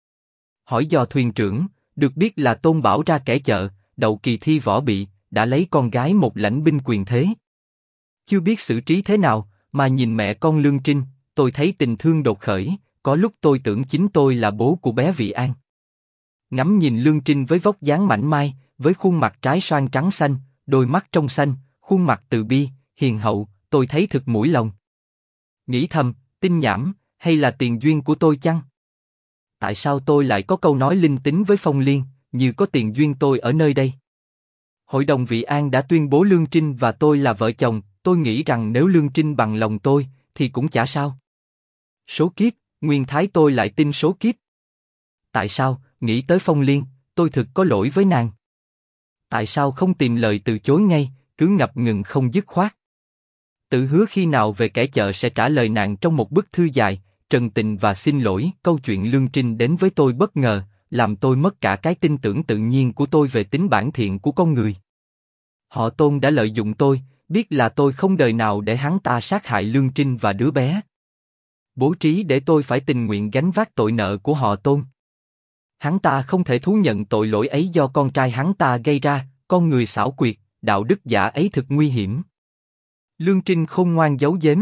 Hỏi dò thuyền trưởng, được biết là Tôn Bảo ra kẻ chợ, đậu kỳ thi võ bị, đã lấy con gái một lãnh binh quyền thế. Chưa biết xử trí thế nào, mà nhìn mẹ con Lương Trinh, tôi thấy tình thương đột khởi, có lúc tôi tưởng chính tôi là bố của bé Vị An. Ngắm nhìn Lương Trinh với vóc dáng mảnh mai, với khuôn mặt trái xoan trắng xanh, đôi mắt trong xanh, khuôn mặt từ bi, hiền hậu, tôi thấy thực mũi lòng. Nghĩ thầm, tin nhảm, hay là tiền duyên của tôi chăng? Tại sao tôi lại có câu nói linh tính với Phong Liên, như có tiền duyên tôi ở nơi đây? Hội đồng Vị An đã tuyên bố Lương Trinh và tôi là vợ chồng, tôi nghĩ rằng nếu Lương Trinh bằng lòng tôi, thì cũng chả sao. Số kiếp, Nguyên Thái tôi lại tin số kiếp. Tại sao, nghĩ tới Phong Liên, tôi thực có lỗi với nàng. Tại sao không tìm lời từ chối ngay, cứ ngập ngừng không dứt khoát. Tự hứa khi nào về kẻ chợ sẽ trả lời nàng trong một bức thư dài, trần tình và xin lỗi. Câu chuyện Lương Trinh đến với tôi bất ngờ, làm tôi mất cả cái tin tưởng tự nhiên của tôi về tính bản thiện của con người. Họ Tôn đã lợi dụng tôi, biết là tôi không đời nào để hắn ta sát hại Lương Trinh và đứa bé. Bố trí để tôi phải tình nguyện gánh vác tội nợ của họ Tôn. Hắn ta không thể thú nhận tội lỗi ấy do con trai hắn ta gây ra, con người xảo quyệt, đạo đức giả ấy thực nguy hiểm. Lương Trinh khôn ngoan giấu giếm.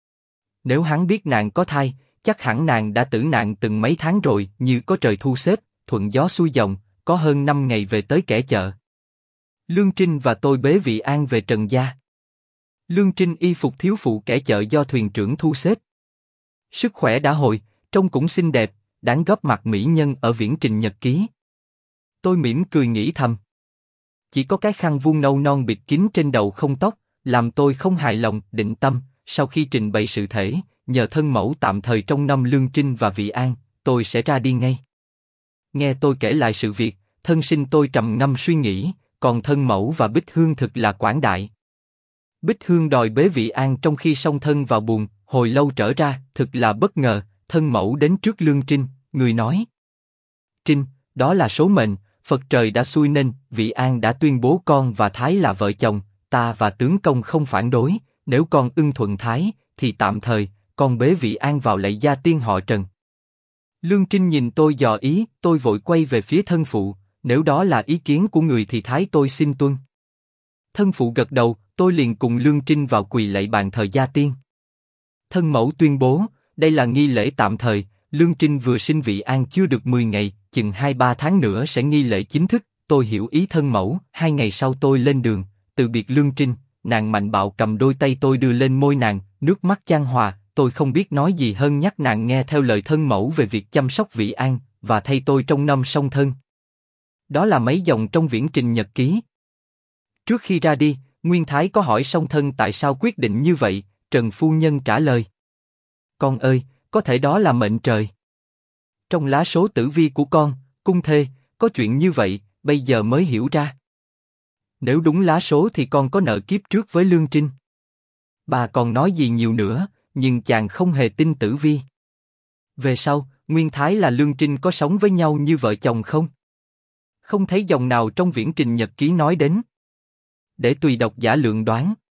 Nếu hắn biết nàng có thai, chắc hẳn nàng đã tử nạn từng mấy tháng rồi, như có trời thu xếp, thuận gió xuôi dòng, có hơn 5 ngày về tới kẻ chợ. Lương Trinh và tôi bế Vị An về Trần gia. Lương Trinh y phục thiếu phụ kẻ chợ do thuyền trưởng thu xếp. Sức khỏe đã hồi, trông cũng xinh đẹp, đáng góp mặt mỹ nhân ở viễn trình nhật ký. Tôi mỉm cười nghĩ thầm. Chỉ có cái khăn vuông nâu non bịt kín trên đầu không tóc, làm tôi không hài lòng. Định tâm, sau khi trình bày sự thể, nhờ thân mẫu tạm thời trông nom Lương Trinh và Vị An, tôi sẽ ra đi ngay. Nghe tôi kể lại sự việc, thân sinh tôi trầm ngâm suy nghĩ, còn thân mẫu và Bích Hương thực là quảng đại. Bích Hương đòi bế Vị An trong khi song thân vào buồng, hồi lâu trở ra, thực là bất ngờ. Thân mẫu đến trước Lương Trinh, người nói: Trinh, đó là số mệnh, Phật trời đã xui nên Vị An đã tuyên bố con và Thái là vợ chồng, ta và tướng công không phản đối. Nếu con ưng thuận Thái, thì tạm thời con bế Vị An vào lạy gia tiên họ Trần. Lương Trinh nhìn tôi dò ý, tôi vội quay về phía thân phụ. Nếu đó là ý kiến của người thì Thái tôi xin tuân. Thân phụ gật đầu, tôi liền cùng Lương Trinh vào quỳ lạy bàn thờ gia tiên. Thân mẫu tuyên bố, đây là nghi lễ tạm thời. Lương Trinh vừa sinh Vị An chưa được 10 ngày, chừng 2-3 tháng nữa sẽ nghi lễ chính thức. Tôi hiểu ý thân mẫu. 2 ngày sau tôi lên đường, từ biệt Lương Trinh, nàng mạnh bạo cầm đôi tay tôi đưa lên môi nàng, nước mắt chan hòa. Tôi không biết nói gì hơn nhắc nàng nghe theo lời thân mẫu về việc chăm sóc Vị An và thay tôi trông nom song thân. Đó là mấy dòng trong viễn trình nhật ký. Trước khi ra đi, Nguyên Thái có hỏi song thân tại sao quyết định như vậy. Trần phu nhân trả lời: Con ơi, có thể đó là mệnh trời. Trong lá số tử vi của con, cung thê, có chuyện như vậy, bây giờ mới hiểu ra. Nếu đúng lá số thì con có nợ kiếp trước với Lương Trinh. Bà còn nói gì nhiều nữa, nhưng chàng không hề tin tử vi. Về sau, Nguyên Thái là Lương Trinh có sống với nhau như vợ chồng không? Không thấy dòng nào trong viễn trình nhật ký nói đến. Để tùy độc giả lượng đoán.